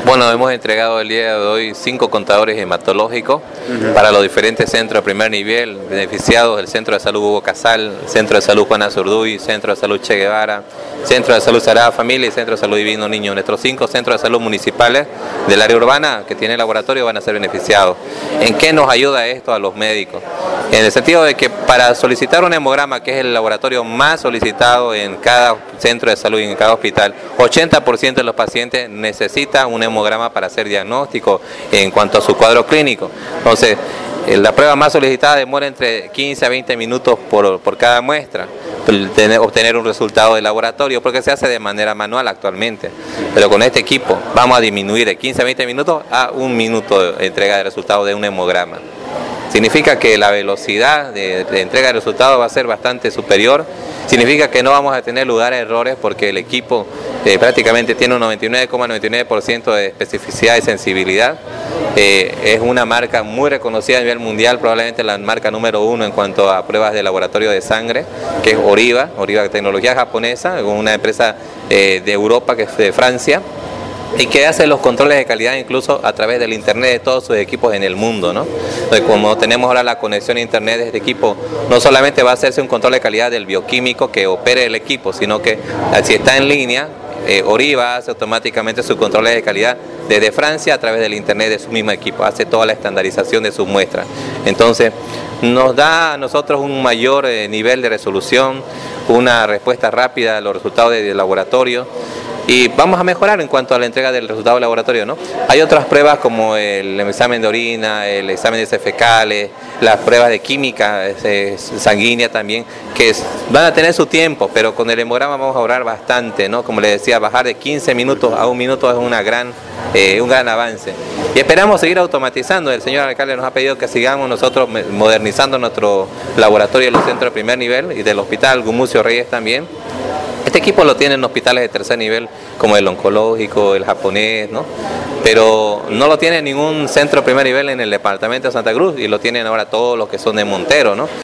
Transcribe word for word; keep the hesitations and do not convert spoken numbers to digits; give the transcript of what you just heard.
Bueno, hemos entregado el día de hoy cinco contadores hematológicos uh-huh. para los diferentes centros de primer nivel, beneficiados: el Centro de Salud Hugo Casal, Centro de Salud Juana Zurduy, Centro de Salud Che Guevara, Centro de Salud Sagrada Familia y Centro de Salud Divino Niño. Nuestros cinco centros de salud municipales del área urbana que tienen laboratorio van a ser beneficiados. ¿En qué nos ayuda esto a los médicos? En el sentido de que para solicitar un hemograma, que es el laboratorio más solicitado en cada centro de salud y en cada hospital, ochenta por ciento de los pacientes necesitan un hemograma para hacer diagnóstico en cuanto a su cuadro clínico. Entonces, la prueba más solicitada demora entre quince a veinte minutos por, por cada muestra, obtener un resultado de laboratorio, porque se hace de manera manual actualmente. Pero con este equipo vamos a disminuir de quince a veinte minutos a un minuto de entrega de resultado de un hemograma. Significa que la velocidad de, de entrega de resultados va a ser bastante superior. Significa que no vamos a tener lugar a errores porque el equipo eh, prácticamente tiene un noventa y nueve coma noventa y nueve por ciento de especificidad y sensibilidad. Eh, es una marca muy reconocida a nivel mundial, probablemente la marca número uno en cuanto a pruebas de laboratorio de sangre, que es Oriva, Oriva Tecnología Japonesa, una empresa eh, de Europa, que es de Francia, y que hace los controles de calidad incluso a través del internet de todos sus equipos en el mundo, ¿no? Entonces, como tenemos ahora la conexión a internet de este equipo, no solamente va a hacerse un control de calidad del bioquímico que opere el equipo, sino que si está en línea, eh, Oriva hace automáticamente sus controles de calidad desde Francia a través del internet de su mismo equipo, hace toda la estandarización de sus muestras. Entonces, nos da a nosotros un mayor eh, nivel de resolución, una respuesta rápida a los resultados del laboratorio. Y vamos a mejorar en cuanto a la entrega del resultado del laboratorio, ¿no? Hay otras pruebas como el examen de orina, el examen de heces fecales, las pruebas de química eh, sanguínea también, que van a tener su tiempo, pero con el hemograma vamos a ahorrar bastante, ¿no? Como les decía, bajar de quince minutos a un minuto es una gran, eh, un gran avance. Y esperamos seguir automatizando. El señor alcalde nos ha pedido que sigamos nosotros modernizando nuestro laboratorio en los centros de primer nivel y del hospital Gumucio Reyes también. Este equipo lo tienen en hospitales de tercer nivel, como el oncológico, el japonés, ¿no? Pero no lo tiene ningún centro de primer nivel en el departamento de Santa Cruz, y lo tienen ahora todos los que son de Montero, ¿no?